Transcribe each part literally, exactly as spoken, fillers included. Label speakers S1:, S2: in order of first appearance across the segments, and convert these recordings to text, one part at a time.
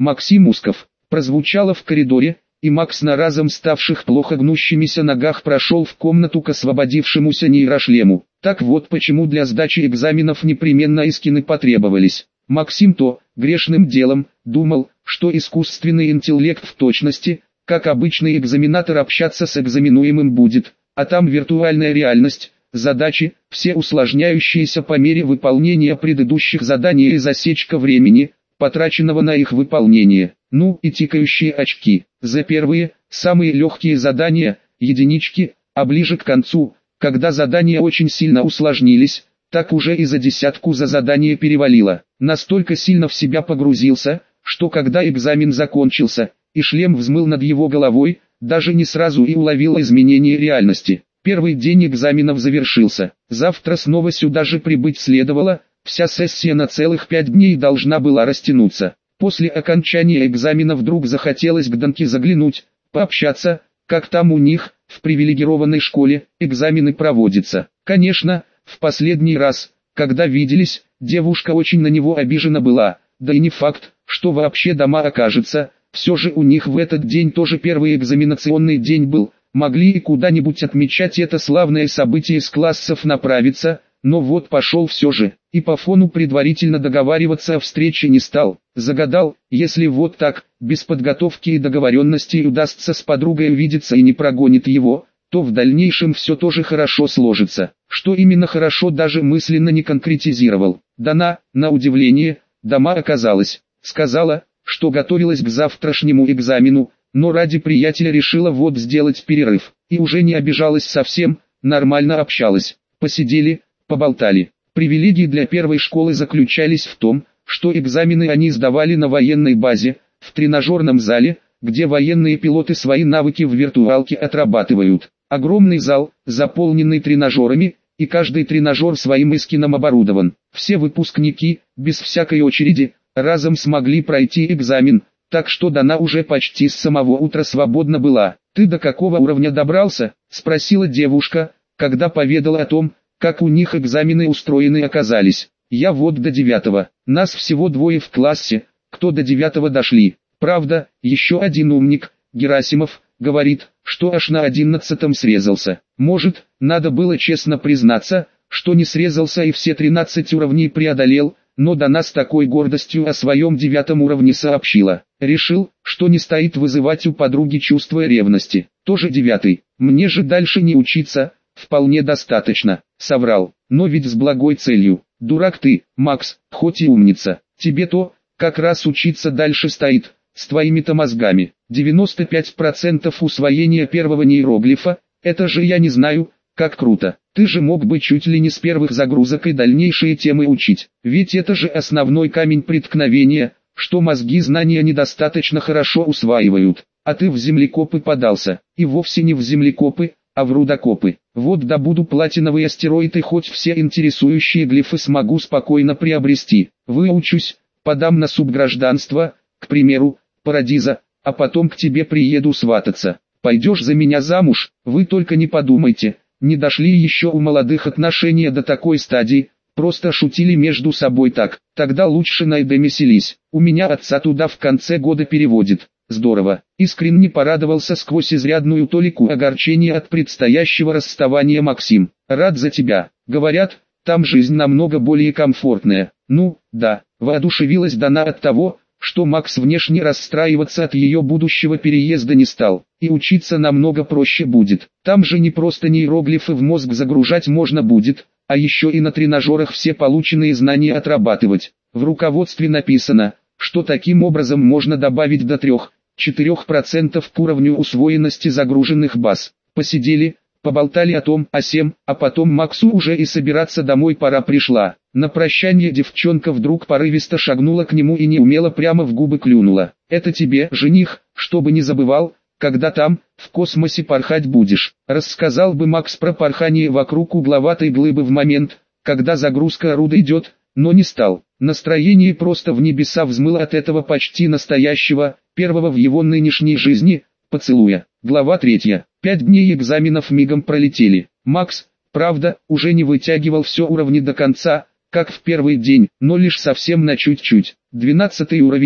S1: Максим Усков, прозвучало в коридоре, и Макс на разом ставших плохо гнущимися ногах прошел в комнату к освободившемуся нейрошлему. Так вот почему для сдачи экзаменов непременно эскины потребовались. Максим то, грешным делом, думал, что искусственный интеллект в точности, как обычный экзаменатор, общаться с экзаменуемым будет, а там виртуальная реальность, задачи, все усложняющиеся по мере выполнения предыдущих заданий и засечка времени, потраченного на их выполнение. Ну и тикающие очки. За первые, самые легкие задания, единички, а ближе к концу, когда задания очень сильно усложнились, так уже и за десятку за задание перевалило. Настолько сильно в себя погрузился, что когда экзамен закончился, и шлем взмыл над его головой, даже не сразу и уловил изменение реальности. Первый день экзаменов завершился. Завтра снова сюда же прибыть следовало, вся сессия на целых пять дней должна была растянуться. После окончания экзамена вдруг захотелось к Данке заглянуть, пообщаться, как там у них, в привилегированной школе, экзамены проводятся. Конечно, в последний раз, когда виделись, девушка очень на него обижена была, да и не факт, что вообще дома окажется, все же у них в этот день тоже первый экзаменационный день был, могли и куда-нибудь отмечать это славное событие с классов направиться, но вот пошел все же, и по фону предварительно договариваться о встрече не стал. Загадал, если вот так, без подготовки и договоренности удастся с подругой увидеться и не прогонит его, то в дальнейшем все тоже хорошо сложится. Что именно хорошо, даже мысленно не конкретизировал. Дана, на удивление, дома оказалась. Сказала, что готовилась к завтрашнему экзамену, но ради приятеля решила вот сделать перерыв. И уже не обижалась совсем, нормально общалась. Посидели, поболтали. Привилегии для первой школы заключались в том, что экзамены они сдавали на военной базе, в тренажерном зале, где военные пилоты свои навыки в виртуалке отрабатывают. Огромный зал, заполненный тренажерами, и каждый тренажер своим эскином оборудован. Все выпускники, без всякой очереди, разом смогли пройти экзамен, так что Дана уже почти с самого утра свободна была. «Ты до какого уровня добрался?» – спросила девушка, когда поведала о том, как у них экзамены устроены оказались. «Я вот до девятого. Нас всего двое в классе, кто до девятого дошли. Правда, еще один умник, Герасимов, говорит, что аж на одиннадцатом срезался. Может, надо было честно признаться, что не срезался и все тринадцать уровней преодолел, но Дана с такой гордостью о своем девятом уровне сообщила. Решил, что не стоит вызывать у подруги чувство ревности. Тоже девятый. Мне же дальше не учиться, вполне достаточно, соврал, но ведь с благой целью. Дурак ты, Макс, хоть и умница. Тебе-то, как раз учиться дальше стоит, с твоими-то мозгами. девяносто пять процентов усвоения первого нейроглифа, это же я не знаю, как круто. Ты же мог бы чуть ли не с первых загрузок и дальнейшие темы учить. Ведь это же основной камень преткновения, что мозги знания недостаточно хорошо усваивают. А ты в землекопы подался. И вовсе не в землекопы, а в рудокопы. Вот добуду платиновый астероид и хоть все интересующие глифы смогу спокойно приобрести. Выучусь, подам на субгражданство, к примеру, Парадиза, а потом к тебе приеду свататься. Пойдешь за меня замуж? Вы только не подумайте, не дошли еще у молодых отношения до такой стадии, просто шутили между собой так. Тогда лучше на Эдеме селись. У меня отца туда в конце года переводит. Здорово. Искренне порадовался сквозь изрядную толику огорчения от предстоящего расставания Максим. Рад за тебя. Говорят, там жизнь намного более комфортная. Ну, да, воодушевилась Дана от того, что Макс внешне расстраиваться от ее будущего переезда не стал, и учиться намного проще будет. Там же не просто нейроглифы в мозг загружать можно будет, а еще и на тренажерах все полученные знания отрабатывать. В руководстве написано, что таким образом можно добавить до трёх-четырёх процентов к уровню усвоенности загруженных баз. Посидели, поболтали о том, о сем, а потом Максу уже и собираться домой пора пришла. На прощание девчонка вдруг порывисто шагнула к нему и неумело прямо в губы клюнула. «Это тебе, жених, чтобы не забывал, когда там, в космосе порхать будешь». Рассказал бы Макс про порхание вокруг угловатой глыбы в момент, когда загрузка оруда идет, но не стал. Настроение просто в небеса взмыло от этого почти настоящего, первого в его нынешней жизни, поцелуя. Глава третья. Пять дней экзаменов мигом пролетели. Макс, правда, уже не вытягивал все уровни до конца, как в первый день, но лишь совсем на чуть-чуть. Двенадцатый уровень,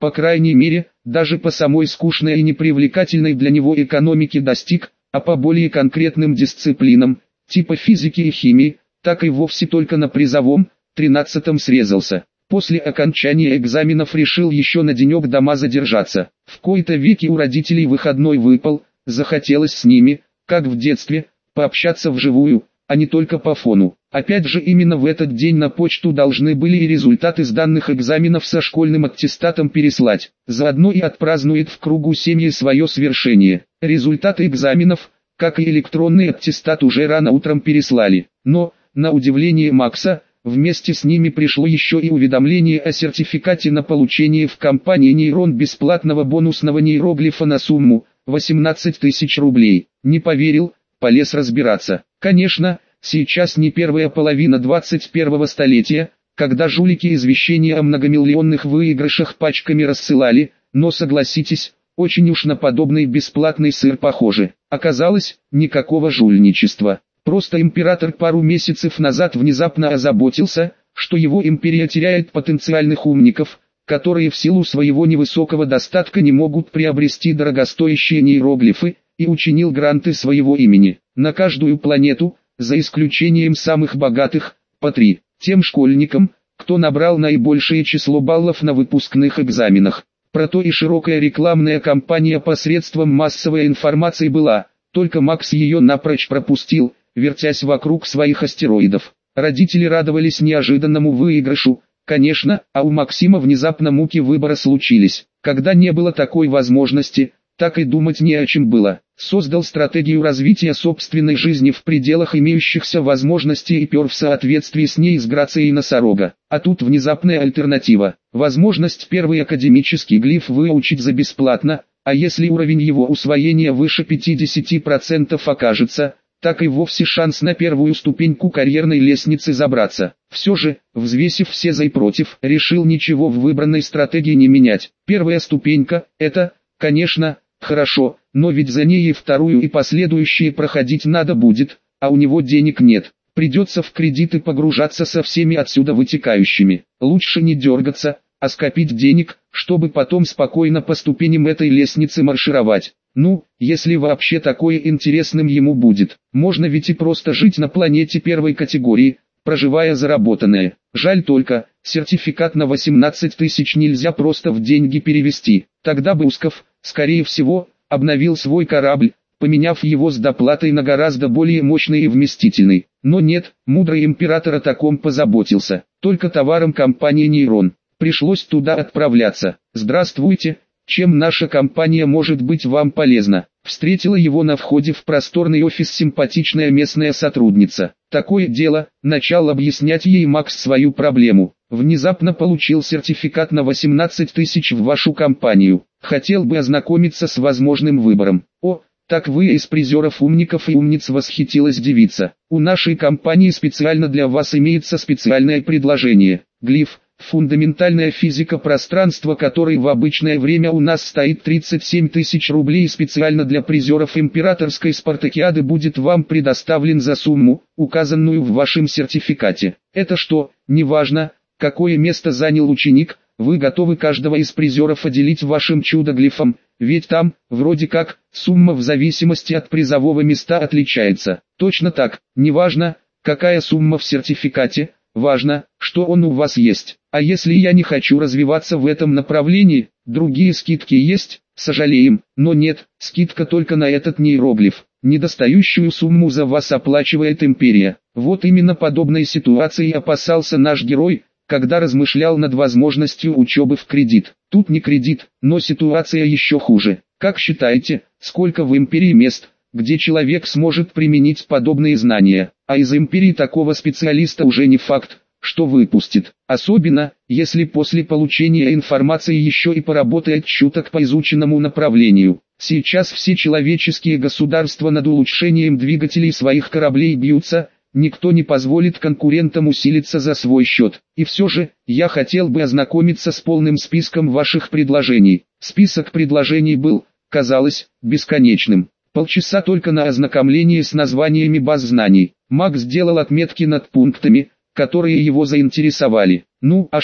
S1: по крайней мере, даже по самой скучной и непривлекательной для него экономике достиг, а по более конкретным дисциплинам, типа физики и химии, так и вовсе только на призовом, тринадцатом срезался. После окончания экзаменов решил еще на денек дома задержаться. В кои-то веки у родителей выходной выпал, захотелось с ними, как в детстве, пообщаться вживую, а не только по фону. Опять же именно в этот день на почту должны были и результаты сданных экзаменов со школьным аттестатом переслать. Заодно и отпразднует в кругу семьи свое свершение. Результаты экзаменов, как и электронный аттестат, уже рано утром переслали. Но, на удивление Макса, вместе с ними пришло еще и уведомление о сертификате на получение в компании Нейрон бесплатного бонусного нейроглифа на сумму восемнадцать тысяч рублей. Не поверил, полез разбираться. Конечно, сейчас не первая половина двадцать первого столетия, когда жулики извещения о многомиллионных выигрышах пачками рассылали, но согласитесь, очень уж на подобный бесплатный сыр похоже. Оказалось, никакого жульничества. Просто император пару месяцев назад внезапно озаботился, что его империя теряет потенциальных умников, которые в силу своего невысокого достатка не могут приобрести дорогостоящие нейроглифы, и учинил гранты своего имени на каждую планету, за исключением самых богатых, по три, тем школьникам, кто набрал наибольшее число баллов на выпускных экзаменах. Про то и широкая рекламная кампания посредством массовой информации была, только Макс ее напрочь пропустил, вертясь вокруг своих астероидов. Родители радовались неожиданному выигрышу, конечно, а у Максима внезапно муки выбора случились. Когда не было такой возможности, так и думать не о чем было. Создал стратегию развития собственной жизни в пределах имеющихся возможностей и пер в соответствии с ней с грацией носорога. А тут внезапная альтернатива. Возможность первый академический глиф выучить за бесплатно, а если уровень его усвоения выше пятидесяти процентов окажется, так и вовсе шанс на первую ступеньку карьерной лестницы забраться. Все же, взвесив все за и против, решил ничего в выбранной стратегии не менять. Первая ступенька – это, конечно, хорошо, но ведь за ней и вторую и последующие проходить надо будет, а у него денег нет. Придется в кредиты погружаться со всеми отсюда вытекающими. Лучше не дергаться, а скопить денег, чтобы потом спокойно по ступеням этой лестницы маршировать. Ну, если вообще такое интересным ему будет. Можно ведь и просто жить на планете первой категории, проживая заработанное. Жаль только, сертификат на восемнадцать тысяч нельзя просто в деньги перевести. Тогда бы Усков, скорее всего, обновил свой корабль, поменяв его с доплатой на гораздо более мощный и вместительный. Но нет, мудрый император о таком позаботился. Только товаром компании Нейрон. Пришлось туда отправляться. Здравствуйте, чем наша компания может быть вам полезна? Встретила его на входе в просторный офис симпатичная местная сотрудница. Такое дело, начал объяснять ей Макс свою проблему. Внезапно получил сертификат на восемнадцать тысяч в вашу компанию. Хотел бы ознакомиться с возможным выбором. О, так вы из призеров умников и умниц, восхитилась девица. У нашей компании специально для вас имеется специальное предложение. Глиф. Фундаментальная физика пространства, который в обычное время у нас стоит тридцать семь тысяч рублей, специально для призеров императорской спартакиады будет вам предоставлен за сумму, указанную в вашем сертификате. Это что, неважно, какое место занял ученик, вы готовы каждого из призеров отделить вашим чудо-глифом, ведь там, вроде как, сумма в зависимости от призового места отличается. Точно так, неважно, какая сумма в сертификате, важно, что он у вас есть. А если я не хочу развиваться в этом направлении, другие скидки есть, сожалеем, но нет, скидка только на этот нейроглиф. Недостающую сумму за вас оплачивает империя. Вот именно подобной ситуации опасался наш герой, когда размышлял над возможностью учебы в кредит. Тут не кредит, но ситуация еще хуже. Как считаете, сколько в империи мест, где человек сможет применить подобные знания? А из империи такого специалиста уже не факт, что выпустит. Особенно, если после получения информации еще и поработает чуток по изученному направлению. Сейчас все человеческие государства над улучшением двигателей своих кораблей бьются, никто не позволит конкурентам усилиться за свой счет. И все же, я хотел бы ознакомиться с полным списком ваших предложений. Список предложений был, казалось, бесконечным. Полчаса только на ознакомление с названиями баз знаний. Макс сделал отметки над пунктами, которые его заинтересовали. Ну, а что,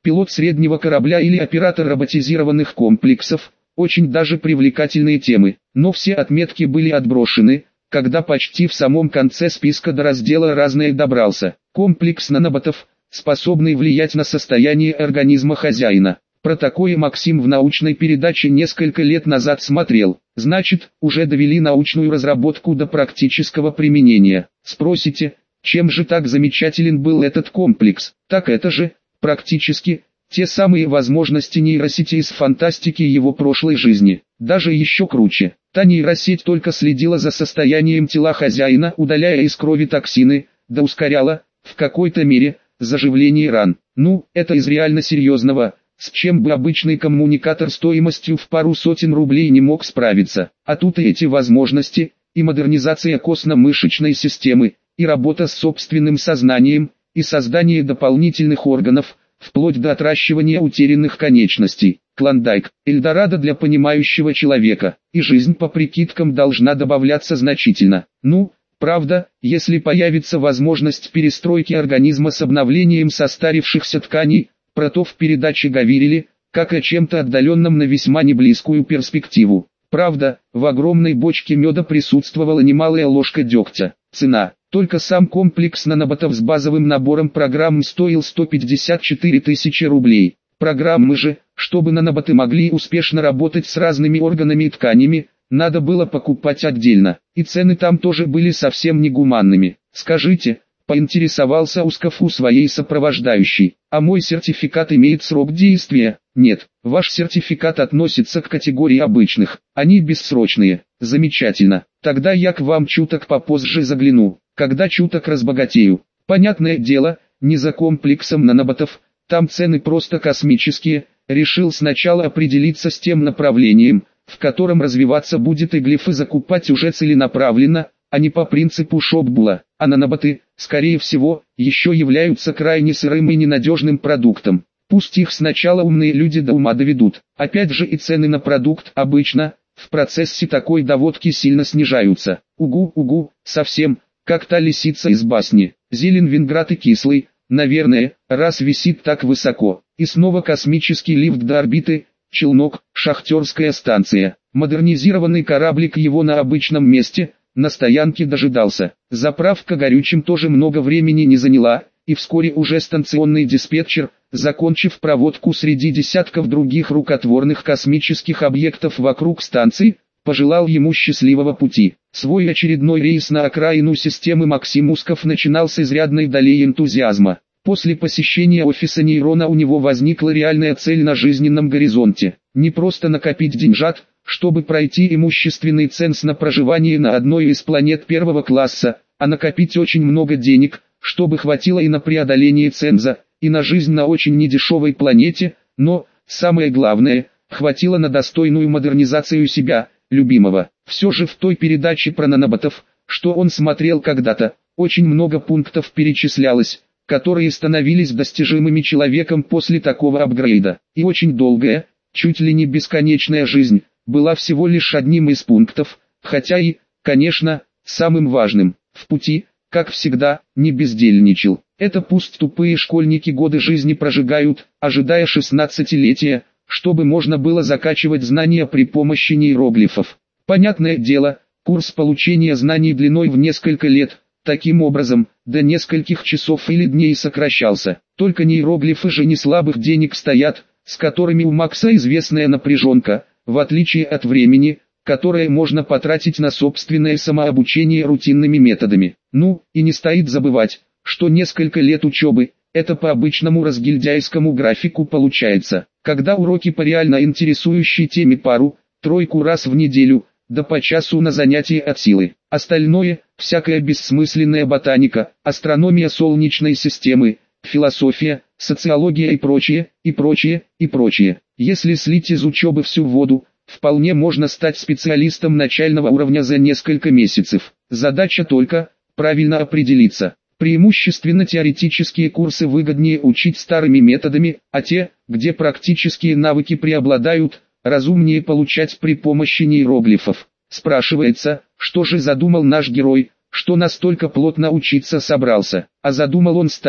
S1: пилот среднего корабля или оператор роботизированных комплексов – очень даже привлекательные темы, но все отметки были отброшены, когда почти в самом конце списка до раздела «Разное» добрался. Комплекс наноботов, способный влиять на состояние организма хозяина. Про такое Максим в научной передаче несколько лет назад смотрел. Значит, уже довели научную разработку до практического применения. Спросите, чем же так замечателен был этот комплекс? Так это же, практически, те самые возможности нейросети из фантастики его прошлой жизни. Даже еще круче. Та нейросеть только следила за состоянием тела хозяина, удаляя из крови токсины, да ускоряла, в какой-то мере, заживление ран. Ну, это из реально серьезного, с чем бы обычный коммуникатор стоимостью в пару сотен рублей не мог справиться. А тут и эти возможности, и модернизация костно-мышечной системы, и работа с собственным сознанием, и создание дополнительных органов, вплоть до отращивания утерянных конечностей. Клондайк, Эльдорадо для понимающего человека, и жизнь по прикидкам должна добавляться значительно. Ну, правда, если появится возможность перестройки организма с обновлением состарившихся тканей, про то в передаче говорили, как о чем-то отдаленном на весьма неблизкую перспективу. Правда, в огромной бочке меда присутствовала немалая ложка дегтя. Цена. Только сам комплекс наноботов с базовым набором программ стоил сто пятьдесят четыре тысячи рублей. Программы же, чтобы наноботы могли успешно работать с разными органами и тканями, надо было покупать отдельно. И цены там тоже были совсем негуманными. Скажите, поинтересовался Усков у своей сопровождающей, а мой сертификат имеет срок действия? Нет, ваш сертификат относится к категории обычных, они бессрочные. Замечательно, тогда я к вам чуток попозже загляну, когда чуток разбогатею. Понятное дело, не за комплексом наноботов, там цены просто космические, решил сначала определиться с тем направлением, в котором развиваться будет, и глифы закупать уже целенаправленно, а не по принципу шопбула. А наноботы, скорее всего, еще являются крайне сырым и ненадежным продуктом. Пусть их сначала умные люди до ума доведут. Опять же и цены на продукт обычно, в процессе такой доводки сильно снижаются. Угу, угу, совсем, как та лисица из басни. Зелен винград и кислый, наверное, раз висит так высоко. И снова космический лифт до орбиты, челнок, шахтерская станция. Модернизированный кораблик его на обычном месте, на стоянке дожидался. Заправка горючим тоже много времени не заняла, и вскоре уже станционный диспетчер, закончив проводку среди десятков других рукотворных космических объектов вокруг станции, пожелал ему счастливого пути. Свой очередной рейс на окраину системы Максим Усков начинал с изрядной долей энтузиазма. После посещения офиса нейрона у него возникла реальная цель на жизненном горизонте. Не просто накопить деньжат, чтобы пройти имущественный ценз на проживание на одной из планет первого класса, а накопить очень много денег, чтобы хватило и на преодоление ценза, и на жизнь на очень недешевой планете, но, самое главное, хватило на достойную модернизацию себя, любимого. Все же в той передаче про наноботов, что он смотрел когда-то, очень много пунктов перечислялось, которые становились достижимыми человеком после такого апгрейда. И очень долгая, чуть ли не бесконечная жизнь, была всего лишь одним из пунктов, хотя и, конечно, самым важным. В пути, как всегда, не бездельничал. Это пусть тупые школьники годы жизни прожигают, ожидая шестнадцатилетия, чтобы можно было закачивать знания при помощи нейроглифов. Понятное дело, курс получения знаний длиной в несколько лет, таким образом, до нескольких часов или дней сокращался. Только нейроглифы же не слабых денег стоят, с которыми у Макса известная напряженка, в отличие от времени, которое можно потратить на собственное самообучение рутинными методами. Ну, и не стоит забывать, что несколько лет учебы, это по обычному разгильдяйскому графику получается, когда уроки по реально интересующей теме пару, тройку раз в неделю, да по часу на занятия от силы. Остальное, всякая бессмысленная ботаника, астрономия Солнечной системы, философия, социология и прочее, и прочее, и прочее. Если слить из учебы всю воду, вполне можно стать специалистом начального уровня за несколько месяцев. Задача только, правильно определиться. Преимущественно теоретические курсы выгоднее учить старыми методами, а те, где практические навыки преобладают, разумнее получать при помощи нейроглифов. Спрашивается, что же задумал наш герой, что настолько плотно учиться собрался, а задумал он стать,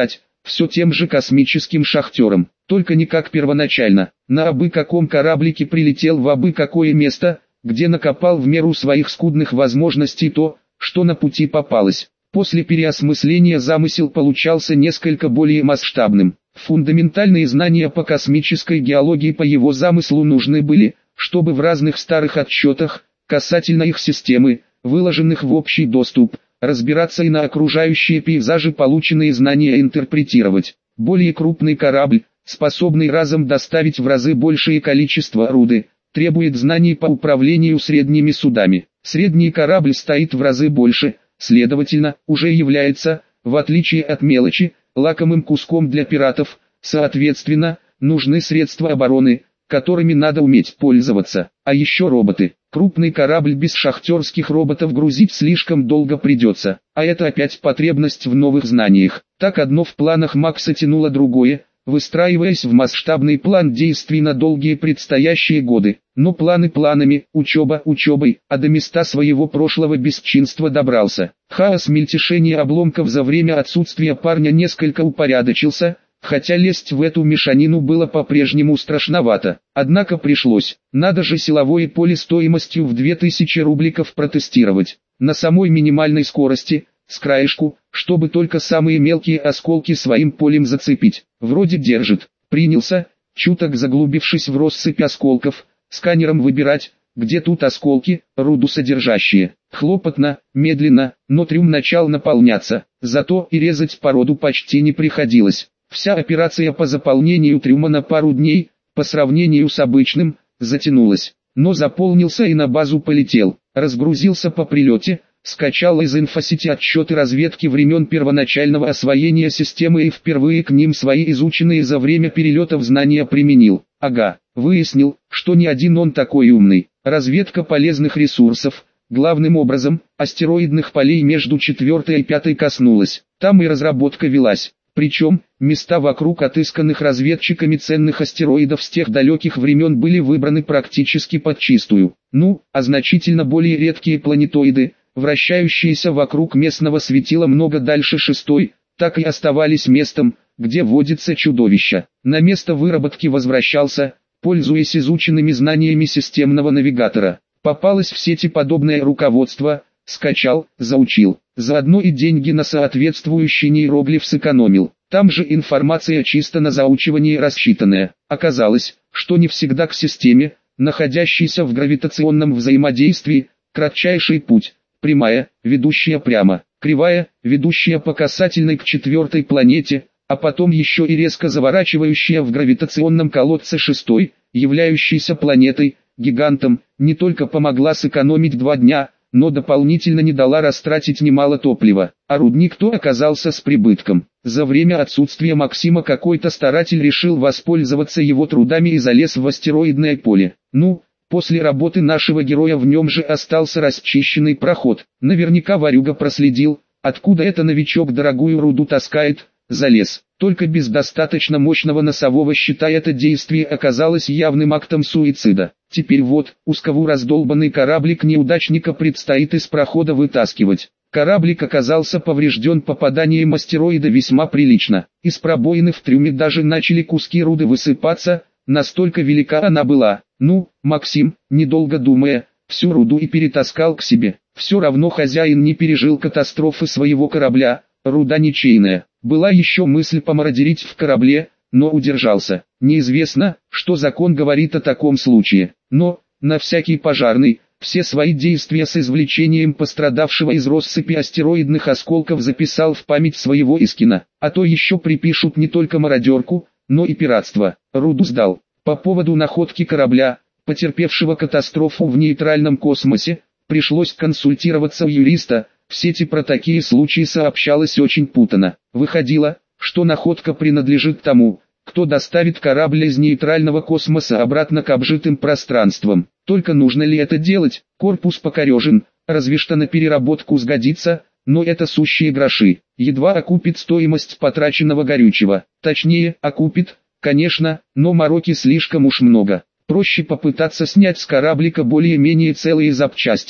S1: все тем же космическим шахтером, только не как первоначально, на абы каком кораблике прилетел в абы какое место, где накопал в меру своих скудных возможностей то, что на пути попалось. После переосмысления замысел получался несколько более масштабным. Фундаментальные знания по космической геологии по его замыслу нужны были, чтобы в разных старых отчетах, касательно их системы, выложенных в общий доступ, разбираться и на окружающие пейзажи полученные знания интерпретировать. Более крупный корабль, способный разом доставить в разы большее количество руды, требует знаний по управлению средними судами. Средний корабль стоит в разы больше, следовательно, уже является, в отличие от мелочи, лакомым куском для пиратов, соответственно, нужны средства обороны, которыми надо уметь пользоваться. А еще роботы. Крупный корабль без шахтерских роботов грузить слишком долго придется, а это опять потребность в новых знаниях. Так одно в планах Макса тянуло другое, выстраиваясь в масштабный план действий на долгие предстоящие годы. Но планы планами, учеба учебой, а до места своего прошлого бесчинства добрался. Хаос мельтешения обломков за время отсутствия парня несколько упорядочился, хотя лезть в эту мешанину было по-прежнему страшновато. Однако пришлось, надо же силовое поле стоимостью в две тысячи рубликов протестировать, на самой минимальной скорости, с краешку, чтобы только самые мелкие осколки своим полем зацепить. Вроде держит, принялся, чуток заглубившись в россыпь осколков, сканером выбирать, где тут осколки, руду содержащие. Хлопотно, медленно, но трюм начал наполняться, зато и резать породу почти не приходилось. Вся операция по заполнению трюма на пару дней, по сравнению с обычным, затянулась. Но заполнился и на базу полетел, разгрузился по прилете, скачал из инфосети отчеты разведки времен первоначального освоения системы и впервые к ним свои изученные за время перелетов знания применил. Ага, выяснил, что не один он такой умный. Разведка полезных ресурсов, главным образом, астероидных полей между четвертой и пятой коснулась. Там и разработка велась. Причем, места вокруг отысканных разведчиками ценных астероидов с тех далеких времен были выбраны практически подчистую. Ну, а значительно более редкие планетоиды, вращающиеся вокруг местного светила много дальше шестой, так и оставались местом, где водится чудовище. На место выработки возвращался, пользуясь изученными знаниями системного навигатора. Попалось в сети подобное руководство, скачал, заучил. Заодно и деньги на соответствующий нейроглиф сэкономил. Там же информация чисто на заучивание рассчитанная. Оказалось, что не всегда к системе, находящейся в гравитационном взаимодействии, кратчайший путь, прямая, ведущая прямо, кривая, ведущая по касательной к четвертой планете, а потом еще и резко заворачивающая в гравитационном колодце шестой, являющейся планетой, гигантом, не только помогла сэкономить два дня, но дополнительно не дала растратить немало топлива, а рудник-то оказался с прибытком. За время отсутствия Максима какой-то старатель решил воспользоваться его трудами и залез в астероидное поле. Ну, после работы нашего героя в нем же остался расчищенный проход. Наверняка ворюга проследил, откуда это новичок дорогую руду таскает, залез. Только без достаточно мощного носового щита это действие оказалось явным актом суицида. Теперь вот, узкову раздолбанный кораблик неудачника предстоит из прохода вытаскивать. Кораблик оказался поврежден попаданием астероида весьма прилично. Из пробоины в трюме даже начали куски руды высыпаться, настолько велика она была. Ну, Максим, недолго думая, всю руду и перетаскал к себе. Все равно хозяин не пережил катастрофы своего корабля, руда ничейная. Была еще мысль помародерить в корабле, но удержался. Неизвестно, что закон говорит о таком случае. Но, на всякий пожарный, все свои действия с извлечением пострадавшего из россыпи астероидных осколков записал в память своего Искина. А то еще припишут не только мародерку, но и пиратство. Руду сдал. По поводу находки корабля, потерпевшего катастрофу в нейтральном космосе, пришлось консультироваться у юриста. В сети про такие случаи сообщалось очень путано. Выходило, что находка принадлежит тому, кто доставит корабль из нейтрального космоса обратно к обжитым пространствам. Только нужно ли это делать? Корпус покорежен, разве что на переработку сгодится, но это сущие гроши. Едва окупит стоимость потраченного горючего. Точнее, окупит, конечно, но мороки слишком уж много. Проще попытаться снять с кораблика более-менее целые запчасти.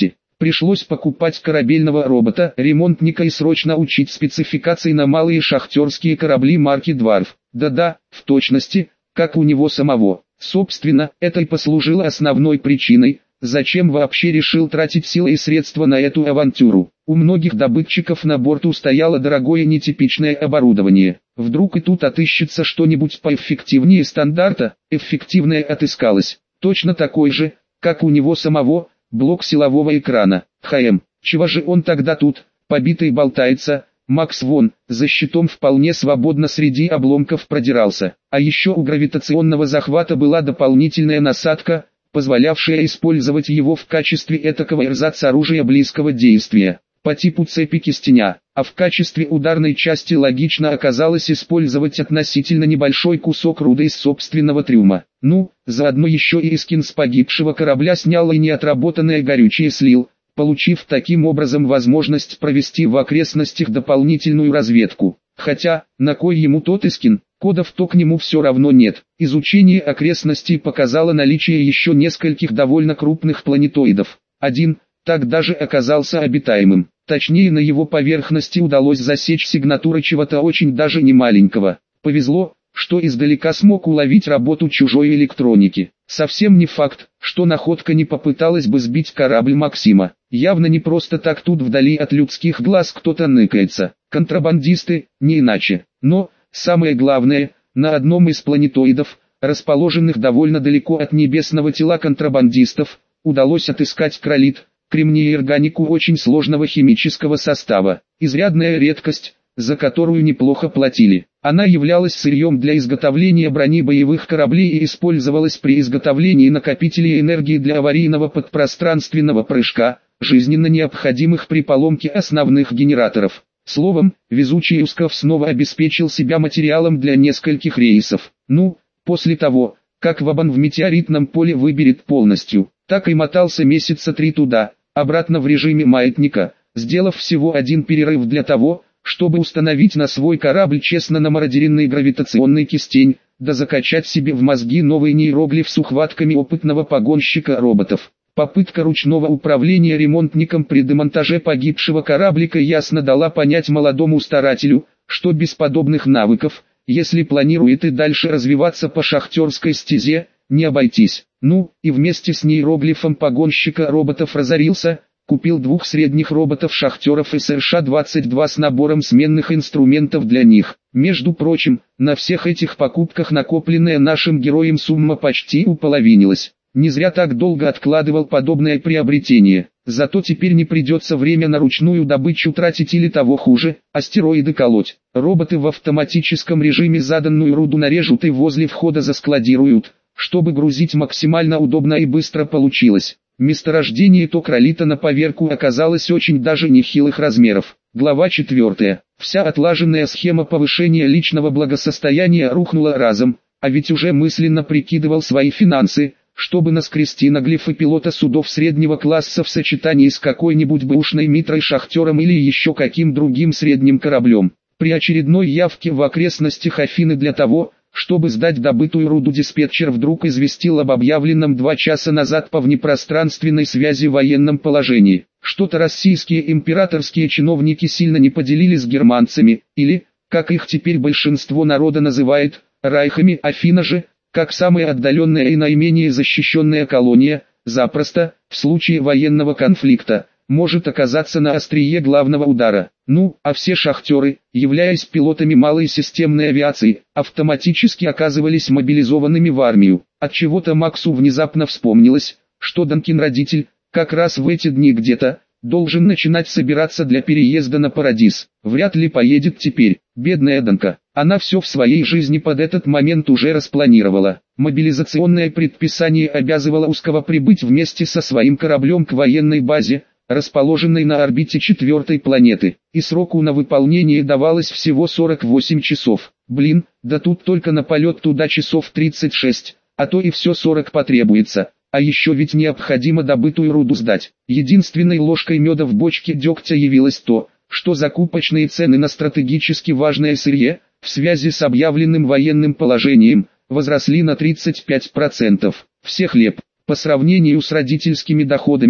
S1: Пришлось покупать корабельного робота-ремонтника и срочно учить спецификации на малые шахтерские корабли марки Дварф. Да-да, в точности, как у него самого. Собственно, это и послужило основной причиной, зачем вообще решил тратить силы и средства на эту авантюру. У многих добытчиков на борту стояло дорогое нетипичное оборудование. Вдруг и тут отыщется что-нибудь поэффективнее стандарта. Эффективное отыскалось. Точно такой же, как у него самого, блок силового экрана. ХМ. Чего же он тогда тут, побитый болтается? Макс вон, за щитом вполне свободно среди обломков продирался. А еще у гравитационного захвата была дополнительная насадка, позволявшая использовать его в качестве этакого эрзац-оружия близкого действия, по типу цепи кистеня, а в качестве ударной части логично оказалось использовать относительно небольшой кусок руды из собственного трюма. Ну, заодно еще и эскин с погибшего корабля снял и неотработанное горючее слил, получив таким образом возможность провести в окрестностях дополнительную разведку. Хотя, на кой ему тот эскин? Кодов-то к нему все равно нет. Изучение окрестностей показало наличие еще нескольких довольно крупных планетоидов. Один, так даже оказался обитаемым. Точнее, на его поверхности удалось засечь сигнатуры чего-то очень даже не маленького. Повезло, что издалека смог уловить работу чужой электроники. Совсем не факт, что находка не попыталась бы сбить корабль Максима. Явно не просто так тут вдали от людских глаз кто-то ныкается. Контрабандисты, не иначе. Но, самое главное, на одном из планетоидов, расположенных довольно далеко от небесного тела контрабандистов, удалось отыскать кролит, кремний и органику очень сложного химического состава. Изрядная редкость, за которую неплохо платили. Она являлась сырьем для изготовления брони боевых кораблей и использовалась при изготовлении накопителей энергии для аварийного подпространственного прыжка, жизненно необходимых при поломке основных генераторов. Словом, везучий Юсков снова обеспечил себя материалом для нескольких рейсов. Ну, после того, как Вабан в метеоритном поле выберет полностью, так и мотался месяца три туда, обратно в режиме маятника, сделав всего один перерыв для того, чтобы установить на свой корабль честно намародеренный гравитационный кистень, да закачать себе в мозги новый нейроглиф с ухватками опытного погонщика роботов. Попытка ручного управления ремонтником при демонтаже погибшего кораблика ясно дала понять молодому старателю, что без подобных навыков, если планирует и дальше развиваться по шахтерской стезе, не обойтись. Ну, и вместе с нейроглифом погонщика роботов разорился, купил двух средних роботов-шахтеров эс эр ша двадцать два с набором сменных инструментов для них. Между прочим, на всех этих покупках накопленная нашим героем сумма почти уполовинилась. Не зря так долго откладывал подобное приобретение. Зато теперь не придется время на ручную добычу тратить или того хуже, астероиды колоть. Роботы в автоматическом режиме заданную руду нарежут и возле входа заскладируют, чтобы грузить максимально удобно и быстро получилось. Месторождение токролита на поверку оказалось очень даже нехилых размеров. Глава четвертая. Вся отлаженная схема повышения личного благосостояния рухнула разом, а ведь уже мысленно прикидывал свои финансы, чтобы наскрести на глифы пилота судов среднего класса в сочетании с какой-нибудь бэушной митрой шахтером или еще каким другим средним кораблем. При очередной явке в окрестностях Афины для того, чтобы сдать добытую руду, диспетчер вдруг известил об объявленном два часа назад по внепространственной связи военном положении. Что-то российские императорские чиновники сильно не поделили с германцами, или, как их теперь большинство народа называет, райхами. Афина же, как самая отдаленная и наименее защищенная колония, запросто, в случае военного конфликта, может оказаться на острие главного удара. Ну, а все шахтеры, являясь пилотами малой системной авиации, автоматически оказывались мобилизованными в армию. Отчего-то Максу внезапно вспомнилось, что Данкин родитель, как раз в эти дни где-то, должен начинать собираться для переезда на Парадис. Вряд ли поедет теперь, бедная Данка. Она все в своей жизни под этот момент уже распланировала. Мобилизационное предписание обязывало Ускова прибыть вместе со своим кораблем к военной базе, расположенной на орбите четвертой планеты, и сроку на выполнение давалось всего сорок восемь часов. Блин, да тут только на полет туда часов тридцать шесть, а то и все сорок потребуется. А еще ведь необходимо добытую руду сдать. Единственной ложкой меда в бочке дегтя явилось то, что закупочные цены на стратегически важное сырье, в связи с объявленным военным положением, возросли на тридцать пять процентов. Все хлеб, по сравнению с родительскими доходами,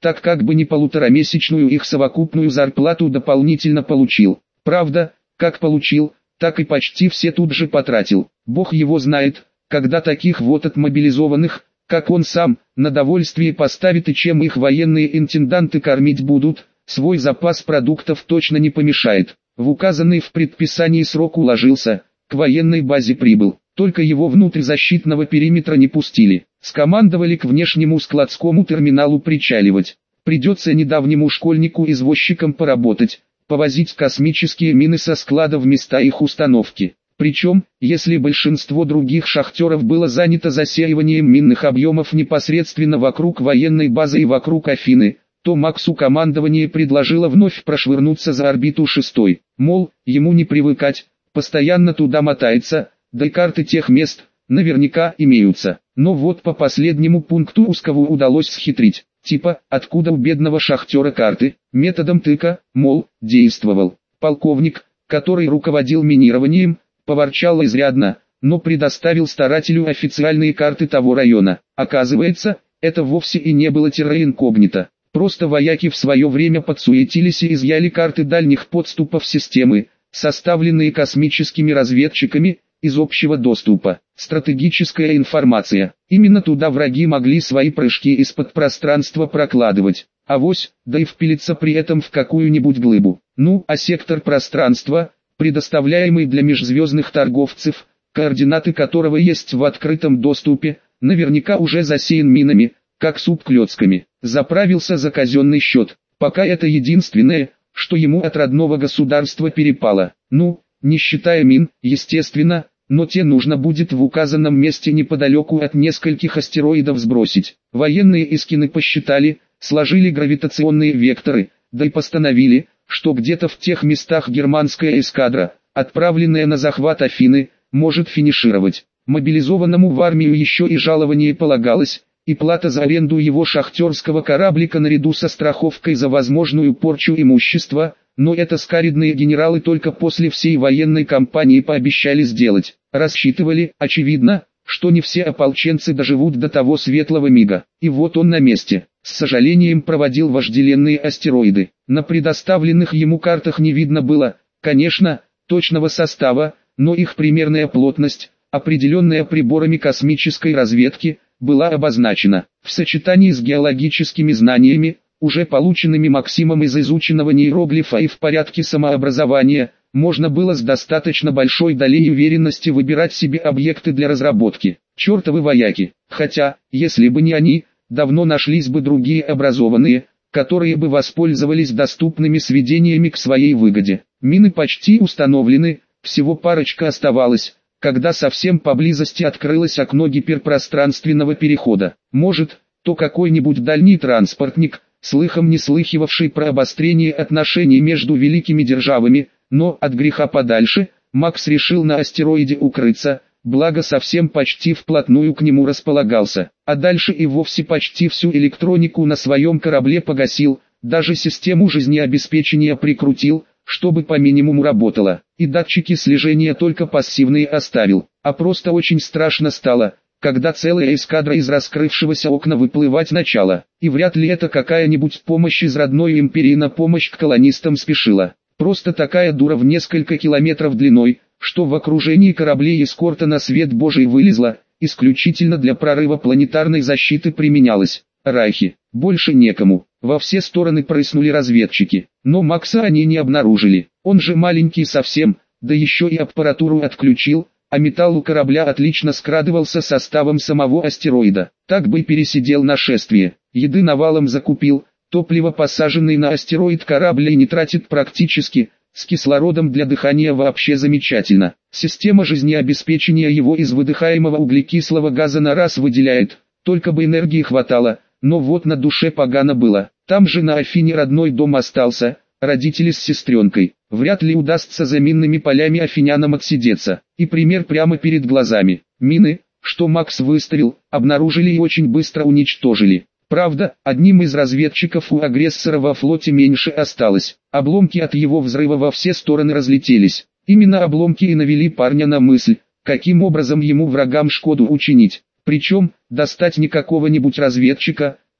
S1: так как бы не полуторамесячную их совокупную зарплату дополнительно получил. Правда, как получил, так и почти все тут же потратил. Бог его знает, когда таких вот отмобилизованных, как он сам, на довольствие поставит и чем их военные интенданты кормить будут, свой запас продуктов точно не помешает. В указанный в предписании срок уложился, к военной базе прибыл, только его внутрь защитного периметра не пустили. Скомандовали к внешнему складскому терминалу причаливать. Придется недавнему школьнику-извозчикам поработать, повозить космические мины со склада в места их установки. Причем, если большинство других шахтеров было занято засеиванием минных объемов непосредственно вокруг военной базы и вокруг Афины, то Максу командование предложило вновь прошвырнуться за орбиту шестой. Мол, ему не привыкать, постоянно туда мотается, да и карты тех мест наверняка имеются. Но вот по последнему пункту Узкову удалось схитрить. Типа, откуда у бедного шахтера карты, методом тыка, мол, действовал. Полковник, который руководил минированием, поворчал изрядно, но предоставил старателю официальные карты того района. Оказывается, это вовсе и не было терра инкогнито. Просто вояки в свое время подсуетились и изъяли карты дальних подступов системы, составленные космическими разведчиками, из общего доступа. Стратегическая информация. Именно туда враги могли свои прыжки из-под пространства прокладывать. Авось, да и впилиться при этом в какую-нибудь глыбу. Ну, а сектор пространства, предоставляемый для межзвездных торговцев, координаты которого есть в открытом доступе, наверняка уже засеян минами, как суп клёцками. Заправился за казенный счет. Пока это единственное, что ему от родного государства перепало. Ну, не считая мин, естественно, но те нужно будет в указанном месте неподалеку от нескольких астероидов сбросить. Военные Искины посчитали, сложили гравитационные векторы, да и постановили, что где-то в тех местах германская эскадра, отправленная на захват Афины, может финишировать. Мобилизованному в армию еще и жалование полагалось, и плата за аренду его шахтерского кораблика наряду со страховкой за возможную порчу имущества, но это скаридные генералы только после всей военной кампании пообещали сделать. Рассчитывали, очевидно, что не все ополченцы доживут до того светлого мига. И вот он на месте. С сожалением проводил вожделенные астероиды. На предоставленных ему картах не видно было, конечно, точного состава, но их примерная плотность, определенная приборами космической разведки, была обозначена. В сочетании с геологическими знаниями, уже полученными Максимом из изученного нейроглифа и в порядке самообразования, можно было с достаточно большой долей уверенности выбирать себе объекты для разработки. Чертовы вояки. Хотя, если бы не они, давно нашлись бы другие образованные, которые бы воспользовались доступными сведениями к своей выгоде. Мины почти установлены, всего парочка оставалось, когда совсем поблизости открылось окно гиперпространственного перехода. Может, то какой-нибудь дальний транспортник, слыхом не слыхивавший про обострение отношений между великими державами, но от греха подальше, Макс решил на астероиде укрыться, благо совсем почти вплотную к нему располагался, а дальше и вовсе почти всю электронику на своем корабле погасил, даже систему жизнеобеспечения прикрутил, чтобы по минимуму работала, и датчики слежения только пассивные оставил, а просто очень страшно стало, когда целая эскадра из раскрывшегося окна выплывать начала, и вряд ли это какая-нибудь помощь из родной империи на помощь к колонистам спешила. Просто такая дура в несколько километров длиной, что в окружении кораблей эскорта на свет Божий вылезла, исключительно для прорыва планетарной защиты применялась. Райхи, больше некому. Во все стороны прыснули разведчики, но Макса они не обнаружили. Он же маленький совсем, да еще и аппаратуру отключил, а металл у корабля отлично скрадывался составом самого астероида. Так бы и пересидел нашествие. Еды навалом закупил, топливо посаженный на астероид корабль не тратит практически, с кислородом для дыхания вообще замечательно. Система жизнеобеспечения его из выдыхаемого углекислого газа на раз выделяет, только бы энергии хватало, но вот на душе погано было. Там же на Афине родной дом остался, родители с сестренкой. Вряд ли удастся за минными полями афинянам отсидеться. И пример прямо перед глазами. Мины, что Макс выставил, обнаружили и очень быстро уничтожили. Правда, одним из разведчиков у агрессора во флоте меньше осталось. Обломки от его взрыва во все стороны разлетелись. Именно обломки и навели парня на мысль, каким образом ему врагам шкоду учинить. Причем, достать не какого-нибудь разведчика,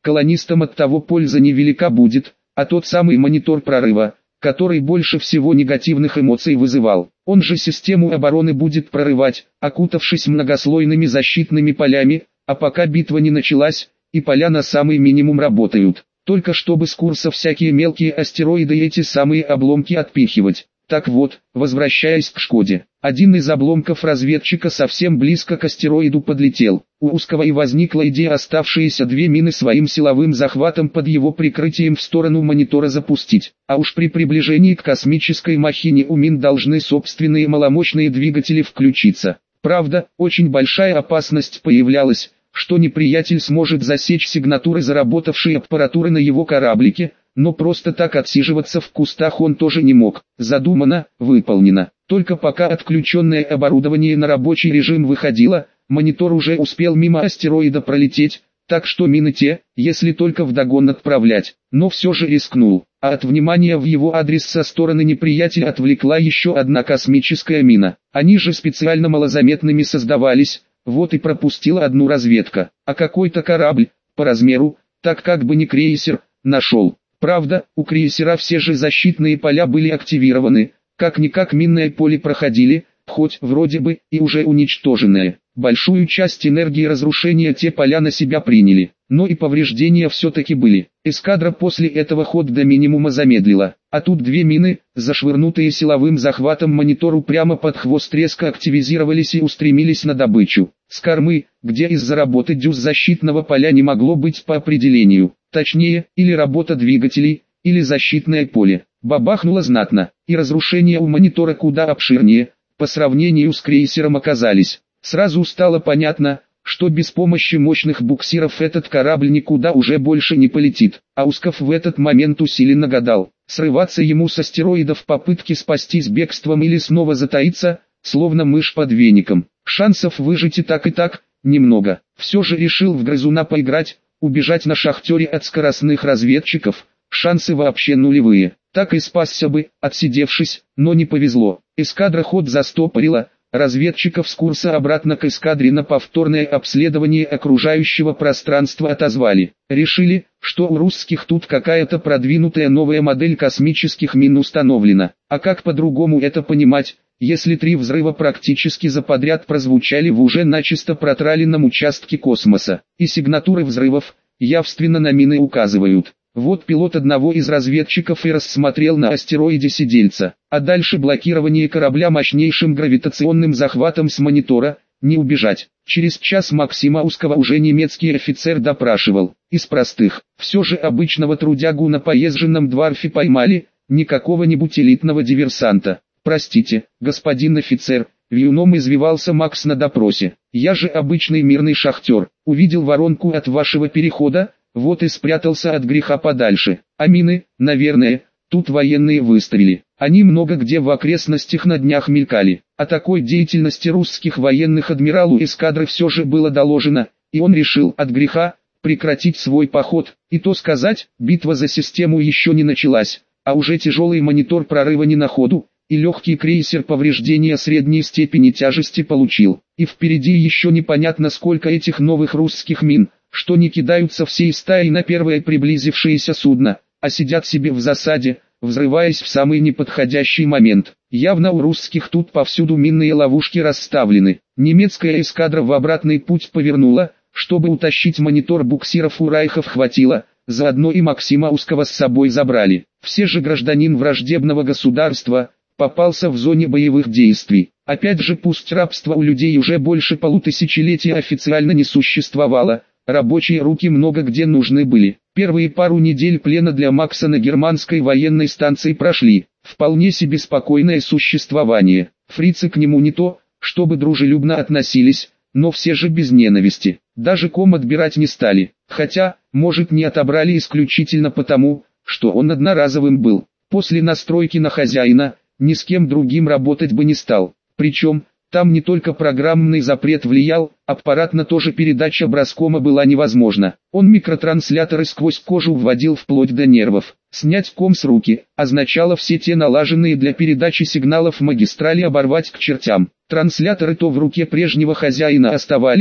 S1: колонистам от того польза невелика будет, а тот самый монитор прорыва, который больше всего негативных эмоций вызывал, он же систему обороны будет прорывать, окутавшись многослойными защитными полями, а пока битва не началась, и поля на самый минимум работают, только чтобы с курса всякие мелкие астероиды и эти самые обломки отпихивать. Так вот, возвращаясь к Шкоде, один из обломков разведчика совсем близко к астероиду подлетел. У Узкого и возникла идея оставшиеся две мины своим силовым захватом под его прикрытием в сторону монитора запустить. А уж при приближении к космической махине у мин должны собственные маломощные двигатели включиться. Правда, очень большая опасность появлялась, что неприятель сможет засечь сигнатуры заработавшей аппаратуры на его кораблике, но просто так отсиживаться в кустах он тоже не мог. Задумано, выполнено. Только пока отключенное оборудование на рабочий режим выходило, монитор уже успел мимо астероида пролететь, так что мины те, если только вдогон отправлять, но все же рискнул. А от внимания в его адрес со стороны неприятеля отвлекла еще одна космическая мина. Они же специально малозаметными создавались, вот и пропустила одну разведка. А какой-то корабль, по размеру, так как бы не крейсер, нашел. Правда, у крейсера все же защитные поля были активированы, как-никак минное поле проходили, хоть вроде бы и уже уничтоженное. Большую часть энергии разрушения те поля на себя приняли, но и повреждения все-таки были. Эскадра после этого ход до минимума замедлила, а тут две мины, зашвырнутые силовым захватом монитору прямо под хвост, резко активизировались и устремились на добычу. С кормы, где из-за работы дюз защитного поля не могло быть по определению, точнее, или работа двигателей, или защитное поле, бабахнуло знатно, и разрушения у монитора куда обширнее, по сравнению с крейсером оказались. Сразу стало понятно, что без помощи мощных буксиров этот корабль никуда уже больше не полетит, а Усков в этот момент усиленно гадал, срываться ему с астероида в попытке спастись бегством или снова затаиться, словно мышь под веником. Шансов выжить и так и так, немного. Все же решил в грызуна поиграть, убежать на шахтере от скоростных разведчиков, шансы вообще нулевые. Так и спасся бы, отсидевшись, но не повезло. Эскадра ход застопорила, разведчиков с курса обратно к эскадре на повторное обследование окружающего пространства отозвали. Решили, что у русских тут какая-то продвинутая новая модель космических мин установлена. А как по-другому это понимать, если три взрыва практически заподряд прозвучали в уже начисто протраленном участке космоса, и сигнатуры взрывов явственно на мины указывают. Вот пилот одного из разведчиков и рассмотрел на астероиде сидельца, а дальше блокирование корабля мощнейшим гравитационным захватом с монитора, не убежать. Через час Максима Узкого уже немецкий офицер допрашивал. Из простых, все же обычного трудягу на поезженном дворфе поймали, не какого-нибудь элитного диверсанта. «Простите, господин офицер», вьюном извивался Макс на допросе. «Я же обычный мирный шахтер, увидел воронку от вашего перехода, вот и спрятался от греха подальше. А мины, наверное, тут военные выставили. Они много где в окрестностях на днях мелькали. О такой деятельности русских военных адмиралу эскадры все же было доложено, и он решил от греха прекратить свой поход. И то сказать, битва за систему еще не началась, а уже тяжелый монитор прорыва не на ходу, и легкий крейсер повреждения средней степени тяжести получил. И впереди еще непонятно сколько этих новых русских мин, что не кидаются всей стаей на первое приблизившееся судно, а сидят себе в засаде, взрываясь в самый неподходящий момент. Явно у русских тут повсюду минные ловушки расставлены. Немецкая эскадра в обратный путь повернула, чтобы утащить монитор буксиров у Райхов хватило, заодно и Максима Узкого с собой забрали. Все же гражданин враждебного государства попался в зоне боевых действий. Опять же, пусть рабство у людей уже больше полутысячелетия официально не существовало, рабочие руки много где нужны были. Первые пару недель плена для Макса на германской военной станции прошли. Вполне себе спокойное существование. Фрицы к нему не то, чтобы дружелюбно относились, но все же без ненависти. Даже ком отбирать не стали. Хотя, может, не отобрали исключительно потому, что он одноразовым был. После настройки на хозяина, ни с кем другим работать бы не стал. Причем, там не только программный запрет влиял, аппаратно тоже передача броскома была невозможна. Он микротрансляторы сквозь кожу вводил вплоть до нервов. Снять ком с руки означало все те налаженные для передачи сигналов магистрали оборвать к чертям. Трансляторы то в руке прежнего хозяина оставались,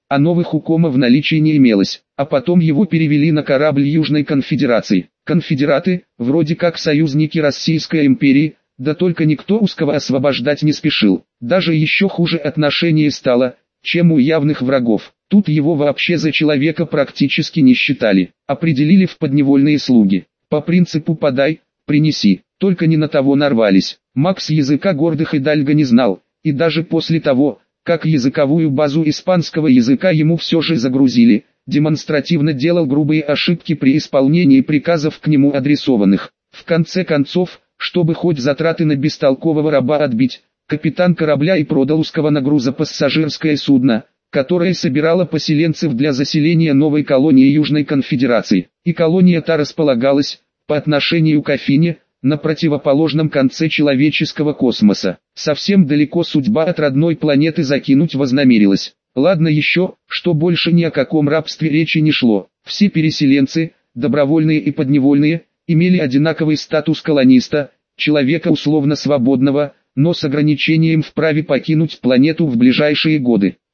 S1: а новых у Кома в наличии не имелось, а потом его перевели на корабль Южной конфедерации. Конфедераты, вроде как союзники Российской империи, да только никто узкого освобождать не спешил. Даже еще хуже отношение стало, чем у явных врагов. Тут его вообще за человека практически не считали, определили в подневольные слуги. По принципу «подай, принеси», только не на того нарвались. Макс языка гордых и дальга не знал, и даже после того, как языковую базу испанского языка ему все же загрузили, демонстративно делал грубые ошибки при исполнении приказов к нему адресованных. В конце концов, чтобы хоть затраты на бестолкового раба отбить, капитан корабля и продал узкого на грузопассажирское судно, которое собирало поселенцев для заселения новой колонии Южной конфедерации. И колония та располагалась, по отношению к Афине, на противоположном конце человеческого космоса. Совсем далеко судьба от родной планеты закинуть вознамерилась. Ладно еще, что больше ни о каком рабстве речи не шло. Все переселенцы, добровольные и подневольные, имели одинаковый статус колониста, человека условно свободного, но с ограничением в праве покинуть планету в ближайшие годы.